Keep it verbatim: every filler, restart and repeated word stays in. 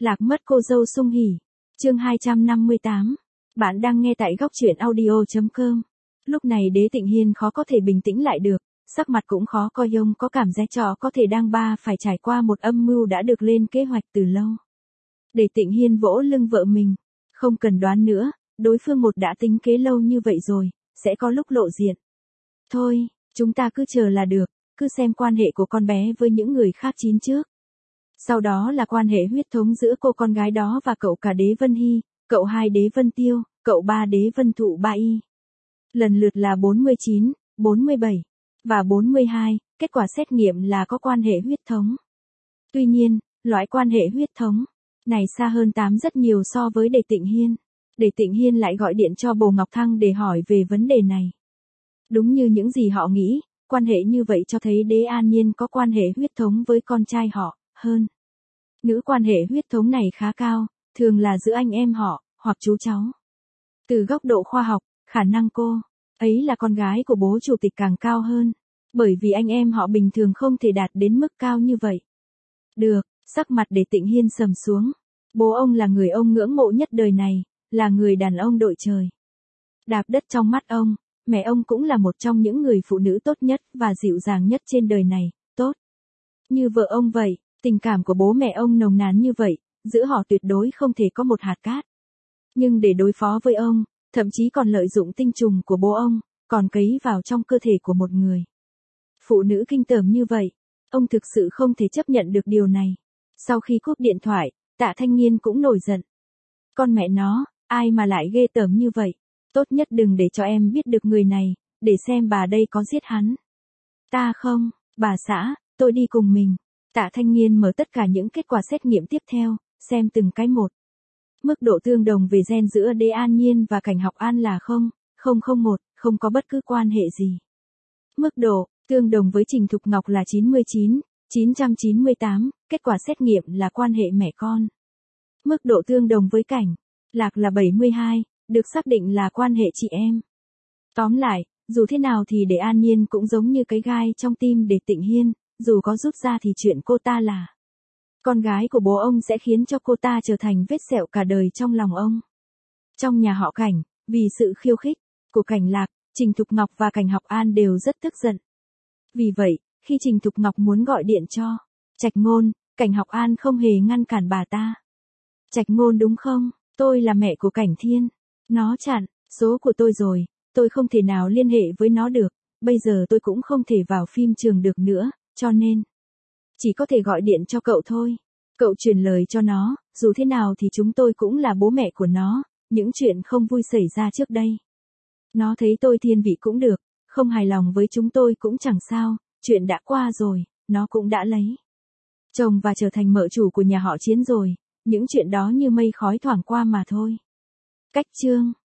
Lạc mất cô dâu sung hỉ. Chương hai trăm năm mươi tám. Bạn đang nghe tại góc truyện audio chấm com. Lúc này Đế Tịnh Hiên khó có thể bình tĩnh lại được, sắc mặt cũng khó coi, ông có cảm giác cho có thể đang ba phải trải qua một âm mưu đã được lên kế hoạch từ lâu. Đế Tịnh Hiên vỗ lưng vợ mình, không cần đoán nữa, đối phương một đã tính kế lâu như vậy rồi, sẽ có lúc lộ diện. Thôi, chúng ta cứ chờ là được, cứ xem quan hệ của con bé với những người khác chín trước. Sau đó là quan hệ huyết thống giữa cô con gái đó và cậu cả Đế Vân Hy, cậu hai Đế Vân Tiêu, cậu ba Đế Vân Thụ Ba Y. Lần lượt là bốn mươi chín, bốn mươi bảy và bốn mươi hai, kết quả xét nghiệm là có quan hệ huyết thống. Tuy nhiên, loại quan hệ huyết thống này xa hơn tám rất nhiều so với Đế Tịnh Hiên. Đế Tịnh Hiên lại gọi điện cho Bồ Ngọc Thăng để hỏi về vấn đề này. Đúng như những gì họ nghĩ, quan hệ như vậy cho thấy Đế An Nhiên có quan hệ huyết thống với con trai họ, hơn. Nữ quan hệ huyết thống này khá cao, thường là giữa anh em họ, hoặc chú cháu. Từ góc độ khoa học, khả năng cô ấy là con gái của bố chủ tịch càng cao hơn, bởi vì anh em họ bình thường không thể đạt đến mức cao như vậy. Được, sắc mặt Đế Tịnh Hiên sầm xuống. Bố ông là người ông ngưỡng mộ nhất đời này, là người đàn ông đội trời. Đạp đất trong mắt ông, mẹ ông cũng là một trong những người phụ nữ tốt nhất và dịu dàng nhất trên đời này, tốt như vợ ông vậy. Tình cảm của bố mẹ ông nồng nàn như vậy, giữa họ tuyệt đối không thể có một hạt cát. Nhưng để đối phó với ông, thậm chí còn lợi dụng tinh trùng của bố ông, còn cấy vào trong cơ thể của một người phụ nữ kinh tởm như vậy, ông thực sự không thể chấp nhận được điều này. Sau khi cúp điện thoại, Tạ Thanh Nghiên cũng nổi giận. Con mẹ nó, ai mà lại ghê tởm như vậy, tốt nhất đừng để cho em biết được người này, để xem bà đây có giết hắn. Ta không, bà xã, tôi đi cùng mình. Tạ Thanh Nghiên mở tất cả những kết quả xét nghiệm tiếp theo, xem từng cái một. Mức độ tương đồng về gen giữa Đế An Nhiên và Cảnh Học An là không phẩy không không một, không có bất cứ quan hệ gì. Mức độ tương đồng với Trình Thục Ngọc là chín mươi chín, chín trăm chín mươi tám, kết quả xét nghiệm là quan hệ mẹ con. Mức độ tương đồng với Cảnh Lạc là bảy mươi hai, được xác định là quan hệ chị em. Tóm lại, dù thế nào thì Đế An Nhiên cũng giống như cái gai trong tim Đế Tịnh Hiên. Dù có rút ra thì chuyện cô ta là con gái của bố ông sẽ khiến cho cô ta trở thành vết sẹo cả đời trong lòng ông. Trong nhà họ Cảnh, vì sự khiêu khích của Cảnh Lạc, Trình Thục Ngọc và Cảnh Học An đều rất tức giận. Vì vậy, khi Trình Thục Ngọc muốn gọi điện cho Trạch Ngôn, Cảnh Học An không hề ngăn cản bà ta. Trạch Ngôn đúng không? Tôi là mẹ của Cảnh Thiên. Nó chặn số của tôi rồi, tôi không thể nào liên hệ với nó được, bây giờ tôi cũng không thể vào phim trường được nữa. Cho nên, chỉ có thể gọi điện cho cậu thôi. Cậu truyền lời cho nó, dù thế nào thì chúng tôi cũng là bố mẹ của nó, những chuyện không vui xảy ra trước đây. Nó thấy tôi thiên vị cũng được, không hài lòng với chúng tôi cũng chẳng sao, chuyện đã qua rồi, nó cũng đã lấy chồng và trở thành mợ chủ của nhà họ Chiến rồi, những chuyện đó như mây khói thoảng qua mà thôi. Cách chương